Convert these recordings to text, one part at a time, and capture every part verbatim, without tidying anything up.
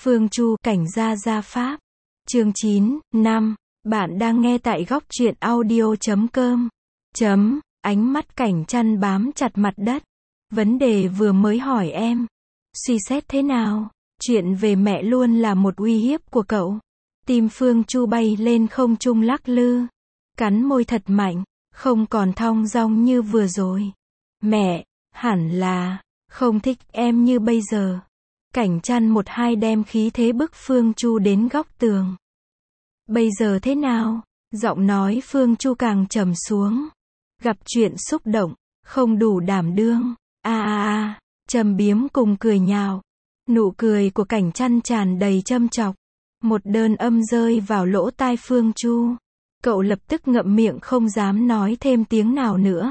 Phương Chu, Cảnh Gia Gia Pháp. Chương chín, năm. Bạn đang nghe tại góc truyện audio chấm com. Chấm, ánh mắt Cảnh Chăn bám chặt mặt đất. Vấn đề vừa mới hỏi em. Suy xét thế nào? Chuyện về mẹ luôn là một uy hiếp của cậu. Tim Phương Chu bay lên không trung lắc lư. Cắn môi thật mạnh, không còn thong dong như vừa rồi. Mẹ, hẳn là, không thích em như bây giờ. Cảnh Chăn một hai đem khí thế bức Phương Chu đến góc tường. Bây giờ thế nào? Giọng nói Phương Chu càng trầm xuống. Gặp chuyện xúc động, không đủ đảm đương. A a a, châm biếm cùng cười nhạo. Nụ cười của Cảnh Chăn tràn đầy châm chọc. Một đơn âm rơi vào lỗ tai Phương Chu. Cậu lập tức ngậm miệng không dám nói thêm tiếng nào nữa.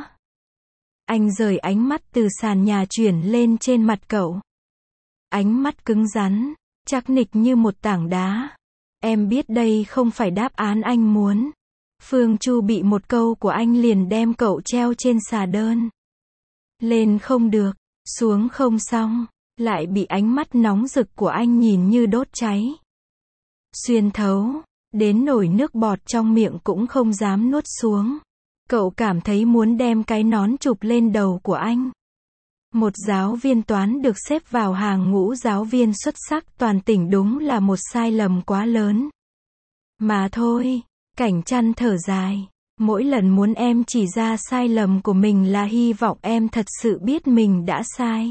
Anh rời ánh mắt từ sàn nhà chuyển lên trên mặt cậu. Ánh mắt cứng rắn, chắc nịch như một tảng đá. Em biết đây không phải đáp án anh muốn. Phương Chu bị một câu của anh liền đem cậu treo trên xà đơn. Lên không được, xuống không xong, lại bị ánh mắt nóng rực của anh nhìn như đốt cháy. Xuyên thấu, đến nổi nước bọt trong miệng cũng không dám nuốt xuống. Cậu cảm thấy muốn đem cái nón chụp lên đầu của anh. Một giáo viên toán được xếp vào hàng ngũ giáo viên xuất sắc toàn tỉnh đúng là một sai lầm quá lớn. Mà thôi, Cảnh Chăn thở dài. Mỗi lần muốn em chỉ ra sai lầm của mình là hy vọng em thật sự biết mình đã sai.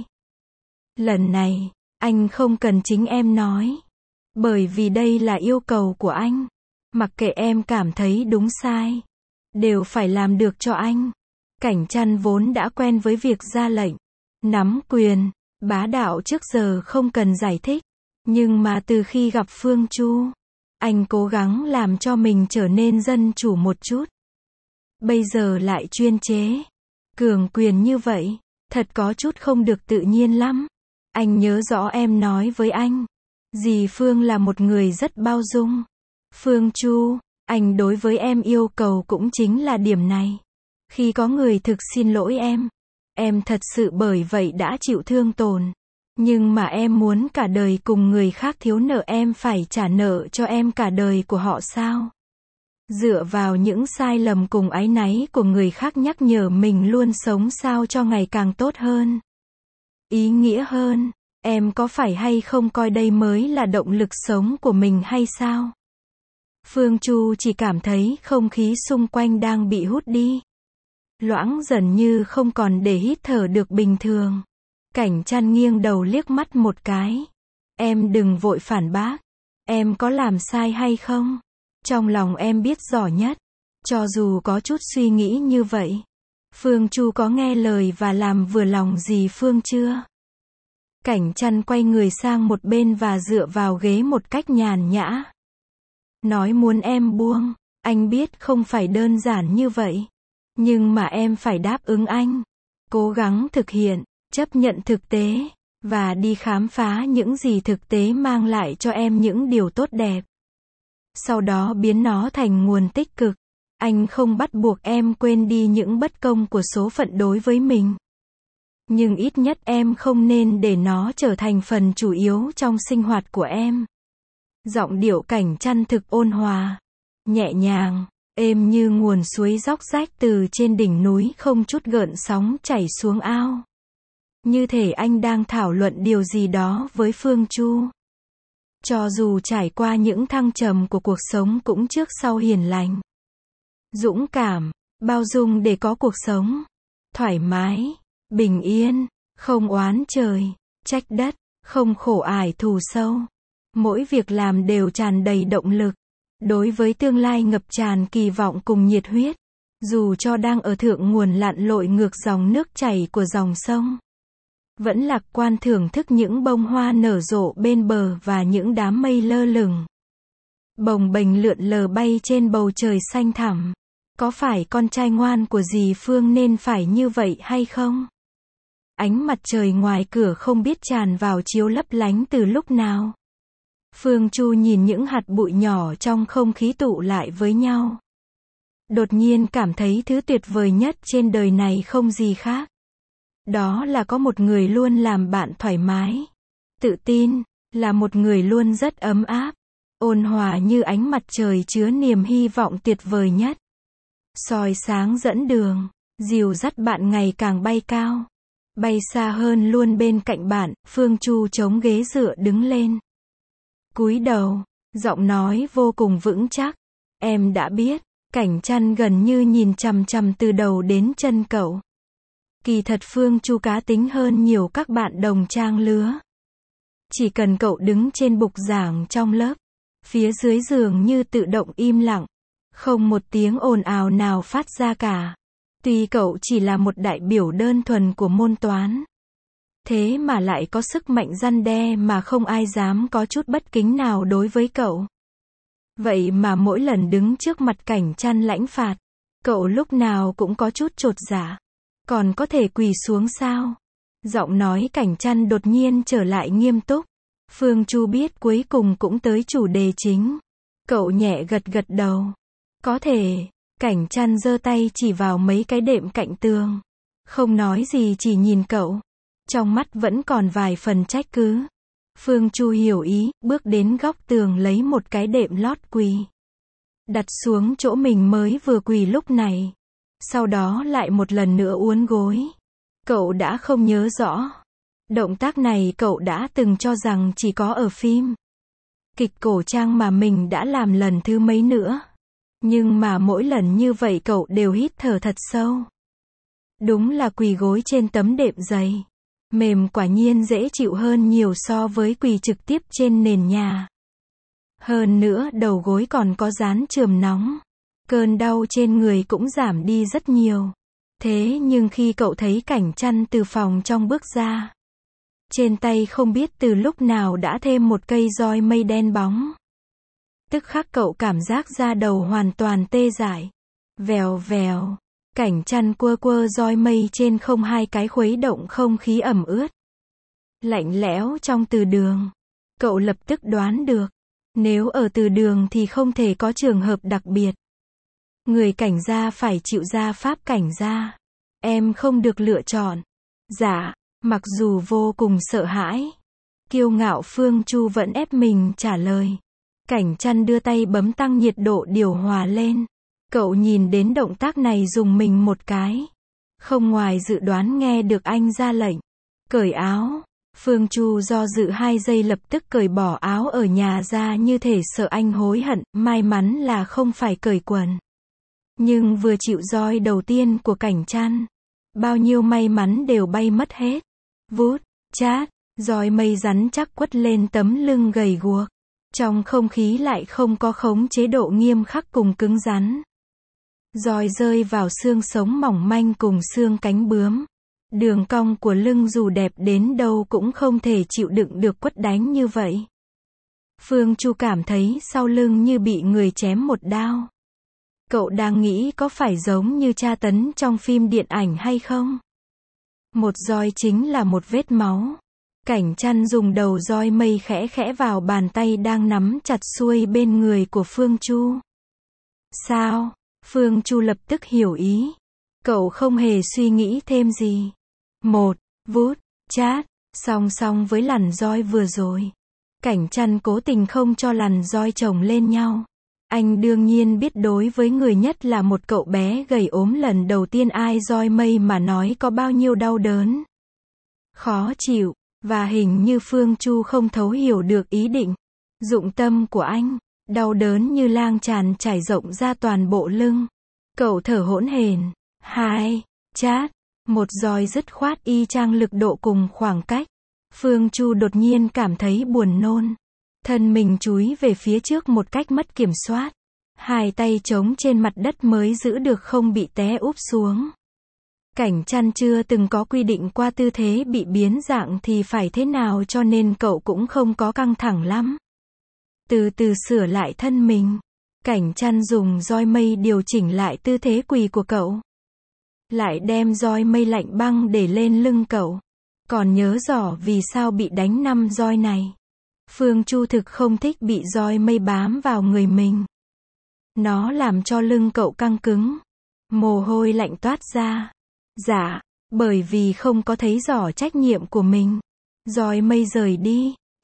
Lần này, anh không cần chính em nói. Bởi vì đây là yêu cầu của anh. Mặc kệ em cảm thấy đúng sai, đều phải làm được cho anh. Cảnh Chăn vốn đã quen với việc ra lệnh, nắm quyền, bá đạo trước giờ không cần giải thích. Nhưng mà từ khi gặp Phương Chu, anh cố gắng làm cho mình trở nên dân chủ một chút. Bây giờ lại chuyên chế, cường quyền như vậy, thật có chút không được tự nhiên lắm. Anh nhớ rõ em nói với anh, dì Phương là một người rất bao dung. Phương Chu, anh đối với em yêu cầu cũng chính là điểm này. Khi có người thực xin lỗi em, em thật sự bởi vậy đã chịu thương tổn. Nhưng mà em muốn cả đời cùng người khác thiếu nợ em phải trả nợ cho em cả đời của họ sao? Dựa vào những sai lầm cùng áy náy của người khác nhắc nhở mình luôn sống sao cho ngày càng tốt hơn. Ý nghĩa hơn, em có phải hay không coi đây mới là động lực sống của mình hay sao? Phương Chu chỉ cảm thấy không khí xung quanh đang bị hút đi. Loãng dần như không còn để hít thở được bình thường. Cảnh Chăn nghiêng đầu liếc mắt một cái. Em đừng vội phản bác. Em có làm sai hay không? Trong lòng em biết rõ nhất. Cho dù có chút suy nghĩ như vậy. Phương Chu có nghe lời và làm vừa lòng gì Phương chưa? Cảnh Chăn quay người sang một bên và dựa vào ghế một cách nhàn nhã. Nói muốn em buông, anh biết không phải đơn giản như vậy. Nhưng mà em phải đáp ứng anh. Cố gắng thực hiện, chấp nhận thực tế, và đi khám phá những gì thực tế mang lại cho em những điều tốt đẹp. Sau đó biến nó thành nguồn tích cực. Anh không bắt buộc em quên đi những bất công của số phận đối với mình. Nhưng ít nhất em không nên để nó trở thành phần chủ yếu trong sinh hoạt của em. Giọng điệu Cảnh Chăn thực ôn hòa, nhẹ nhàng, êm như nguồn suối róc rách từ trên đỉnh núi không chút gợn sóng chảy xuống ao. Như thể anh đang thảo luận điều gì đó với Phương Chu. Cho dù trải qua những thăng trầm của cuộc sống cũng trước sau hiền lành. Dũng cảm, bao dung để có cuộc sống thoải mái, bình yên, không oán trời, trách đất, không khổ ải thù sâu. Mỗi việc làm đều tràn đầy động lực. Đối với tương lai ngập tràn kỳ vọng cùng nhiệt huyết. Dù cho đang ở thượng nguồn lặn lội ngược dòng nước chảy của dòng sông. Vẫn lạc quan thưởng thức những bông hoa nở rộ bên bờ và những đám mây lơ lửng. Bồng bềnh lượn lờ bay trên bầu trời xanh thẳm. Có phải con trai ngoan của dì Phương nên phải như vậy hay không? Ánh mặt trời ngoài cửa không biết tràn vào chiếu lấp lánh từ lúc nào. Phương Chu nhìn những hạt bụi nhỏ trong không khí tụ lại với nhau. Đột nhiên cảm thấy thứ tuyệt vời nhất trên đời này không gì khác. Đó là có một người luôn làm bạn thoải mái, tự tin, Là một người luôn rất ấm áp, ôn hòa như ánh mặt trời chứa niềm hy vọng tuyệt vời nhất. Soi sáng dẫn đường, dìu dắt bạn ngày càng bay cao. Bay xa hơn luôn bên cạnh bạn, Phương Chu chống ghế dựa đứng lên. Cúi đầu, giọng nói vô cùng vững chắc. Em đã biết, Cảnh Chăn gần như nhìn chằm chằm từ đầu đến chân cậu. Kỳ thật Phương Chu cá tính hơn nhiều các bạn đồng trang lứa. Chỉ cần cậu đứng trên bục giảng trong lớp, phía dưới giường như tự động im lặng, không một tiếng ồn ào nào phát ra cả. Tuy cậu chỉ là một đại biểu đơn thuần của môn toán, thế mà lại có sức mạnh răn đe mà không ai dám có chút bất kính nào đối với cậu. Vậy mà mỗi lần đứng trước mặt Cảnh Chăn lãnh phạt, cậu lúc nào cũng có chút chột dạ. Còn có thể quỳ xuống sao? Giọng nói Cảnh Chăn đột nhiên trở lại nghiêm túc. Phương Chu biết cuối cùng cũng tới chủ đề chính. Cậu nhẹ gật gật đầu. Có thể. Cảnh Chăn giơ tay chỉ vào mấy cái đệm cạnh tường. Không nói gì, chỉ nhìn cậu. Trong mắt vẫn còn vài phần trách cứ. Phương Chu hiểu ý, bước đến góc tường lấy một cái đệm lót quỳ. Đặt xuống chỗ mình mới vừa quỳ lúc này. Sau đó lại một lần nữa uốn gối. Cậu đã không nhớ rõ. Động tác này cậu đã từng cho rằng chỉ có ở phim kịch cổ trang mà mình đã làm lần thứ mấy nữa. Nhưng mà mỗi lần như vậy cậu đều hít thở thật sâu. Đúng là quỳ gối trên tấm đệm dày. Mềm quả nhiên dễ chịu hơn nhiều so với quỳ trực tiếp trên nền nhà. Hơn nữa đầu gối còn có dán chườm nóng. Cơn đau trên người cũng giảm đi rất nhiều. Thế nhưng khi cậu thấy Cảnh Chăn từ phòng trong bước ra, trên tay không biết từ lúc nào đã thêm một cây roi mây đen bóng. Tức khắc cậu cảm giác da đầu hoàn toàn tê dại. Vèo vèo, Cảnh Chăn quơ quơ roi mây trên không, hai cái khuấy động không khí ẩm ướt, lạnh lẽo trong từ đường. Cậu lập tức đoán được, nếu ở từ đường thì không thể có trường hợp đặc biệt. Người Cảnh gia phải chịu gia pháp Cảnh gia. Em không được lựa chọn. Dạ, mặc dù vô cùng sợ hãi, kiêu ngạo, Phương Chu vẫn ép mình trả lời. Cảnh Chăn đưa tay bấm tăng nhiệt độ điều hòa lên. Cậu nhìn đến động tác này dùng mình một cái. Không ngoài dự đoán nghe được anh ra lệnh. Cởi áo. Phương Chu do dự hai giây lập tức cởi bỏ áo ở nhà ra như thể sợ anh hối hận. May mắn là không phải cởi quần. Nhưng vừa chịu roi đầu tiên của Cảnh Chăn, bao nhiêu may mắn đều bay mất hết. Vút, chát, roi mây rắn chắc quất lên tấm lưng gầy guộc. Trong không khí lại không có khống chế độ nghiêm khắc cùng cứng rắn. Roi rơi vào xương sống mỏng manh cùng xương cánh bướm. Đường cong của lưng dù đẹp đến đâu cũng không thể chịu đựng được quất đánh như vậy. Phương Chu cảm thấy sau lưng như bị người chém một đao. Cậu đang nghĩ có phải giống như tra tấn trong phim điện ảnh hay không? Một roi chính là một vết máu. Cảnh Chăn dùng đầu roi mây khẽ khẽ vào bàn tay đang nắm chặt xuôi bên người của Phương Chu. Sao? Phương Chu lập tức hiểu ý. Cậu không hề suy nghĩ thêm gì. Một, vút, chát, song song với lằn roi vừa rồi. Cảnh Chăn cố tình không cho lằn roi chồng lên nhau. Anh đương nhiên biết đối với người nhất là một cậu bé gầy ốm lần đầu tiên ai roi mây mà nói có bao nhiêu đau đớn, khó chịu, và hình như Phương Chu không thấu hiểu được ý định, dụng tâm của anh. Đau đớn như lang tràn trải rộng ra toàn bộ lưng. Cậu thở hỗn hển. Hai, chát, một roi dứt khoát y chang lực độ cùng khoảng cách. Phương Chu đột nhiên cảm thấy buồn nôn. Thân mình chúi về phía trước một cách mất kiểm soát. Hai tay chống trên mặt đất mới giữ được không bị té úp xuống. Cảnh Chăn chưa từng có quy định qua tư thế bị biến dạng thì phải thế nào cho nên cậu cũng không có căng thẳng lắm. Từ từ sửa lại thân mình. Cảnh Chăn dùng roi mây điều chỉnh lại tư thế quỳ của cậu. Lại đem roi mây lạnh băng để lên lưng cậu. Còn nhớ rõ vì sao bị đánh năm roi này. Phương Chu thực không thích bị roi mây bám vào người mình. Nó làm cho lưng cậu căng cứng. Mồ hôi lạnh toát ra. Dạ, bởi vì không có thấy rõ trách nhiệm của mình. Roi mây rời đi.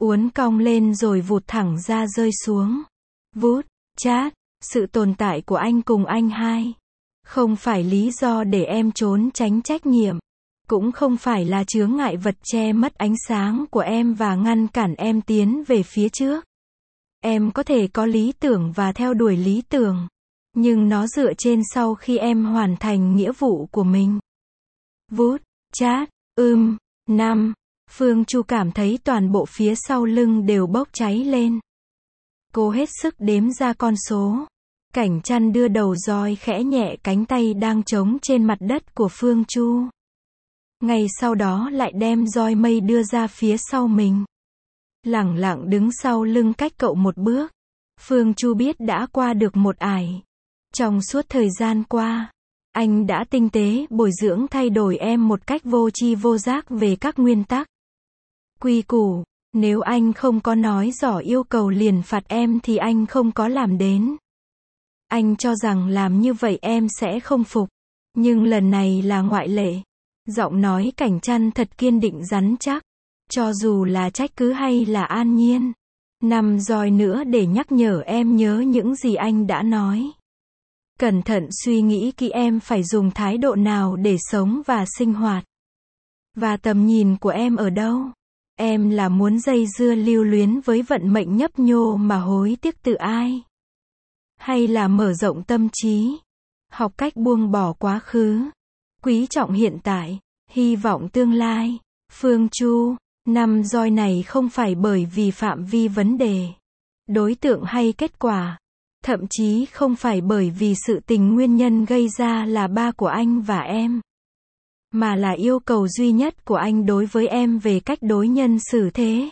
uốn cong lên rồi vụt thẳng ra rơi xuống. Vút, chát, sự tồn tại của anh cùng anh hai không phải lý do để em trốn tránh trách nhiệm, cũng không phải là chướng ngại vật che mất ánh sáng của em và ngăn cản em tiến về phía trước. Em có thể có lý tưởng và theo đuổi lý tưởng, nhưng nó dựa trên sau khi em hoàn thành nghĩa vụ của mình. Vút, chát, ưm, năm. Phương Chu cảm thấy toàn bộ phía sau lưng đều bốc cháy lên. Cô hết sức đếm ra con số. Cảnh Chăn đưa đầu roi khẽ nhẹ cánh tay đang trống trên mặt đất của Phương Chu. Ngay sau đó lại đem roi mây đưa ra phía sau mình. Lẳng lặng đứng sau lưng cách cậu một bước. Phương Chu biết đã qua được một ải. Trong suốt thời gian qua, anh đã tinh tế bồi dưỡng thay đổi em một cách vô tri vô giác về các nguyên tắc. Quy củ, nếu anh không có nói rõ yêu cầu liền phạt em thì anh không có làm đến. Anh cho rằng làm như vậy em sẽ không phục. Nhưng lần này là ngoại lệ. Giọng nói Cảnh Chăn thật kiên định rắn chắc. Cho dù là trách cứ hay là an nhiên. Năm roi nữa để nhắc nhở em nhớ những gì anh đã nói. Cẩn thận suy nghĩ kỹ em phải dùng thái độ nào để sống và sinh hoạt. Và tầm nhìn của em ở đâu? Em là muốn dây dưa lưu luyến với vận mệnh nhấp nhô mà hối tiếc tự ai? Hay là mở rộng tâm trí, học cách buông bỏ quá khứ, quý trọng hiện tại, hy vọng tương lai? Phương Chu, năm roi này không phải bởi vì phạm vi vấn đề, đối tượng hay kết quả, thậm chí không phải bởi vì sự tình nguyên nhân gây ra là ba của anh và em, mà là yêu cầu duy nhất của anh đối với em về cách đối nhân xử thế.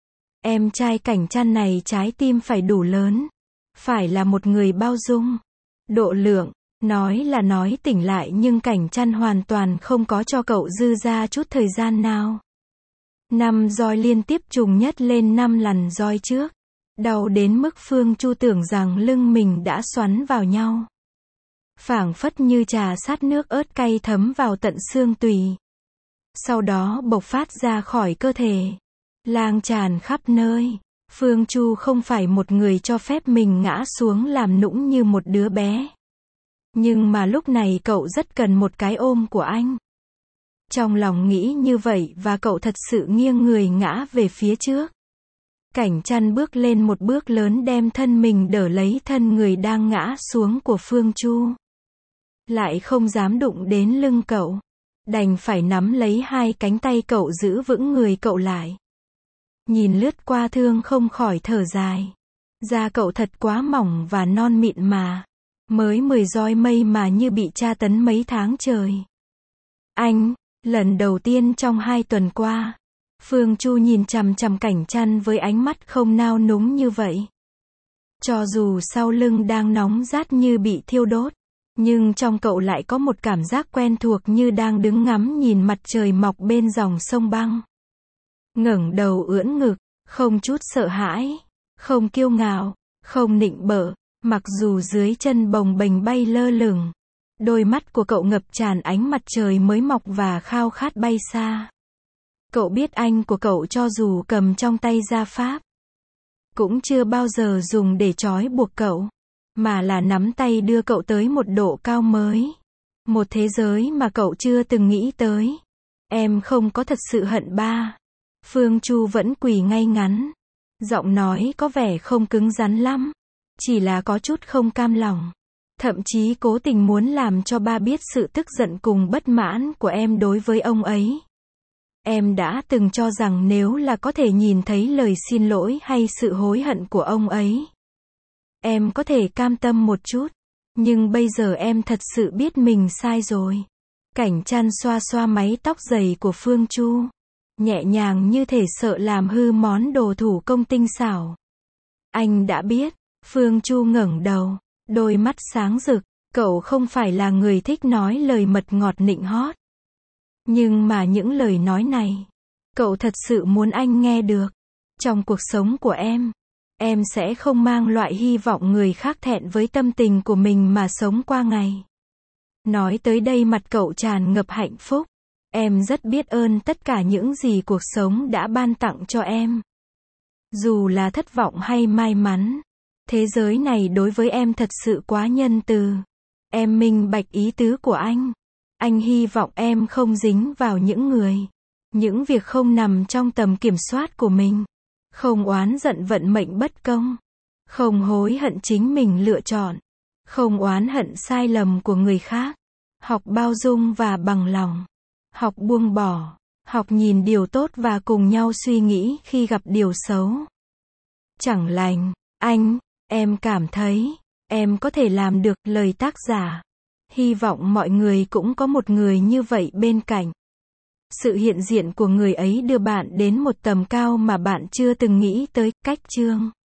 Em trai Cảnh Chăn này trái tim phải đủ lớn, phải là một người bao dung, độ lượng. Nói là nói tỉnh lại nhưng Cảnh Chăn hoàn toàn không có cho cậu dư ra chút thời gian nào. Năm roi liên tiếp trùng nhất lên năm lần roi trước. Đau đến mức Phương Chu tưởng rằng lưng mình đã xoắn vào nhau. Phảng phất như trà sát nước ớt cay thấm vào tận xương tủy. Sau đó bộc phát ra khỏi cơ thể. Lang tràn khắp nơi. Phương Chu không phải một người cho phép mình ngã xuống làm nũng như một đứa bé. Nhưng mà lúc này cậu rất cần một cái ôm của anh. Trong lòng nghĩ như vậy và cậu thật sự nghiêng người ngã về phía trước. Cảnh Chăn bước lên một bước lớn đem thân mình đỡ lấy thân người đang ngã xuống của Phương Chu. Lại không dám đụng đến lưng cậu. Đành phải nắm lấy hai cánh tay cậu giữ vững người cậu lại. Nhìn lướt qua thương không khỏi thở dài. Da cậu thật quá mỏng và non mịn mà. Mới mười roi mây mà như bị tra tấn mấy tháng trời. Anh, lần đầu tiên trong hai tuần qua. Phương Chu nhìn chằm chằm Cảnh Chăn với ánh mắt không nao núng như vậy. Cho dù sau lưng đang nóng rát như bị thiêu đốt, nhưng trong cậu lại có một cảm giác quen thuộc như đang đứng ngắm nhìn mặt trời mọc bên dòng sông băng. Ngẩng đầu ưỡn ngực, không chút sợ hãi, không kiêu ngạo, không nịnh bợ, mặc dù dưới chân bồng bềnh bay lơ lửng. Đôi mắt của cậu ngập tràn ánh mặt trời mới mọc và khao khát bay xa. Cậu biết anh của cậu cho dù cầm trong tay gia pháp, cũng chưa bao giờ dùng để trói buộc cậu, mà là nắm tay đưa cậu tới một độ cao mới. Một thế giới mà cậu chưa từng nghĩ tới. Em không có thật sự hận ba. Phương Chu vẫn quỳ ngay ngắn. Giọng nói có vẻ không cứng rắn lắm. Chỉ là có chút không cam lòng. Thậm chí cố tình muốn làm cho ba biết sự tức giận cùng bất mãn của em đối với ông ấy. Em đã từng cho rằng nếu là có thể nhìn thấy lời xin lỗi hay sự hối hận của ông ấy, em có thể cam tâm một chút. Nhưng bây giờ em thật sự biết mình sai rồi. Cảnh Chăn xoa xoa mái tóc dày của Phương Chu. Nhẹ nhàng như thể sợ làm hư món đồ thủ công tinh xảo. Anh đã biết. Phương Chu ngẩng đầu. Đôi mắt sáng rực. Cậu không phải là người thích nói lời mật ngọt nịnh hót. Nhưng mà những lời nói này, cậu thật sự muốn anh nghe được. Trong cuộc sống của em, em sẽ không mang loại hy vọng người khác thẹn với tâm tình của mình mà sống qua ngày. Nói tới đây mặt cậu tràn ngập hạnh phúc. Em rất biết ơn tất cả những gì cuộc sống đã ban tặng cho em. Dù là thất vọng hay may mắn, thế giới này đối với em thật sự quá nhân từ. Em minh bạch ý tứ của anh. Anh hy vọng em không dính vào những người, những việc không nằm trong tầm kiểm soát của mình. Không oán giận vận mệnh bất công. Không hối hận chính mình lựa chọn. Không oán hận sai lầm của người khác. Học bao dung và bằng lòng. Học buông bỏ. Học nhìn điều tốt và cùng nhau suy nghĩ khi gặp điều xấu. Chẳng lành. Anh, em cảm thấy, em có thể làm được, lời tác giả. Hy vọng mọi người cũng có một người như vậy bên cạnh. Sự hiện diện của người ấy đưa bạn đến một tầm cao mà bạn chưa từng nghĩ tới. Cách chương